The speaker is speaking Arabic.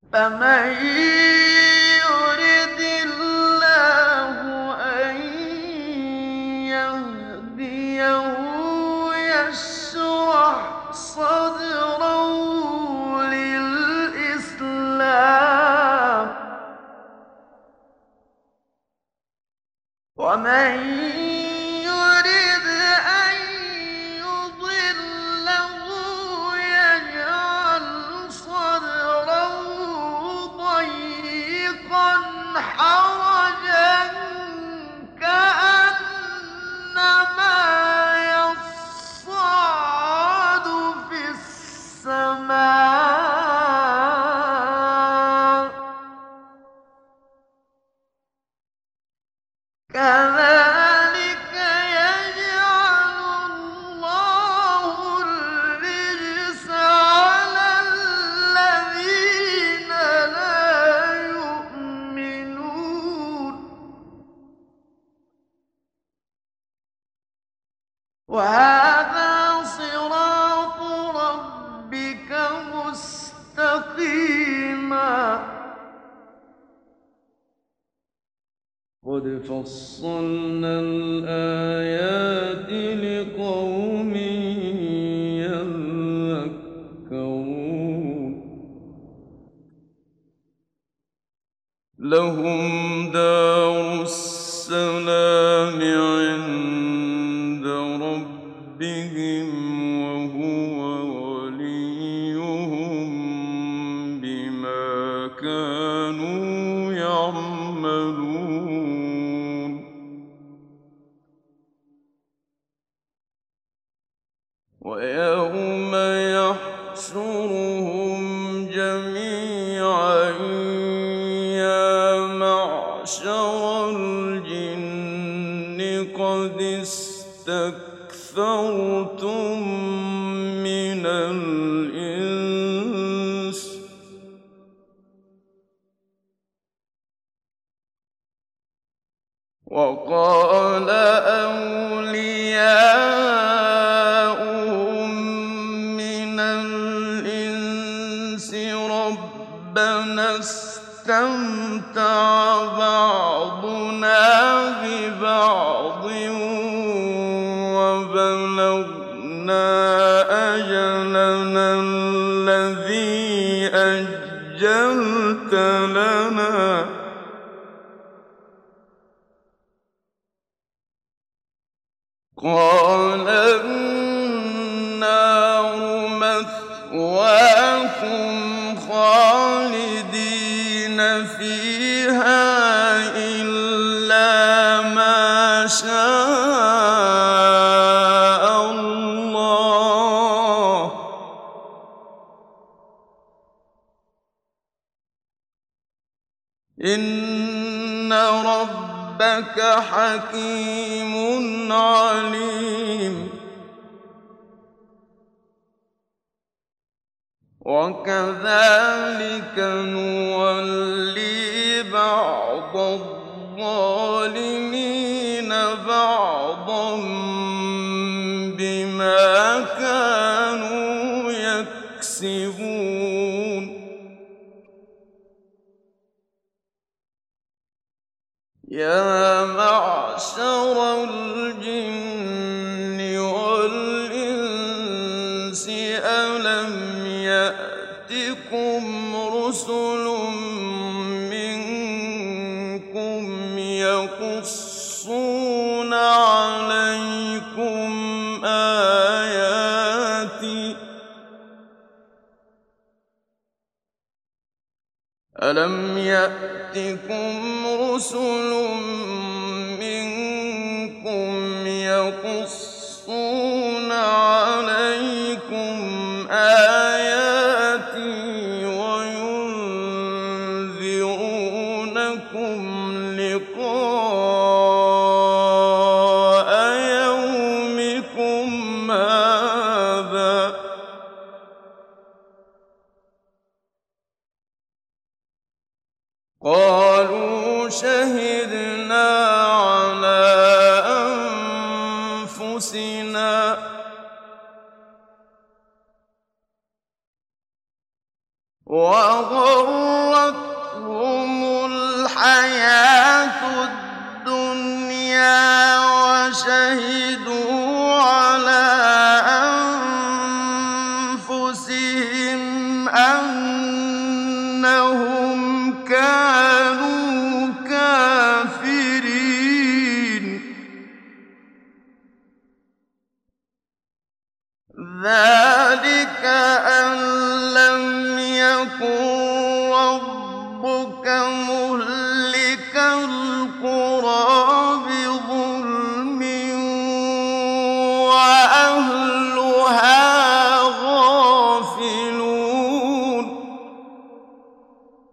فمن يرد الله أن يهديه يشرح صدره للإسلام، ومن يرد أن يضله يجعل صدره ضيقا حرجا كأنما يصعد في السماء، كذلك يجعل الله الرجس على الذين لا يؤمنون. وهذا صراط ربك مستقيما. قد فصلنا الآيات لقوم يذكرون. لهم دار السلام عند ربهم وهو وليهم بما كانوا يعملون. ويوم يحشرهم جميعا يا معشر الجن قد استكثرتم من الإنس، وقال أولياؤهم من الإنس ربنا استمتع بعضنا ببعض وبلغنا أجلنا الذي أجلت لنا، قال النار مثواكم خالدين فيها إلا ما شاء الله، إن ربك حكيم عليم. وكذلك نولي بعض الظالمين بعضا بما كانوا يكسبون. يا معشر الجن والإنس ألم يأتكم رسل منكم يقصون عليكم آياتي ألم يأتكم رسل منكم يقصون عليكم آياتي وينذرونكم لقاء يومكم هذا، قالوا شهدنا على أنفسنا وغرهم ذَٰلِكَ أَن لَّمْ يَكُن رَّبُّكَ مُهْلِكَ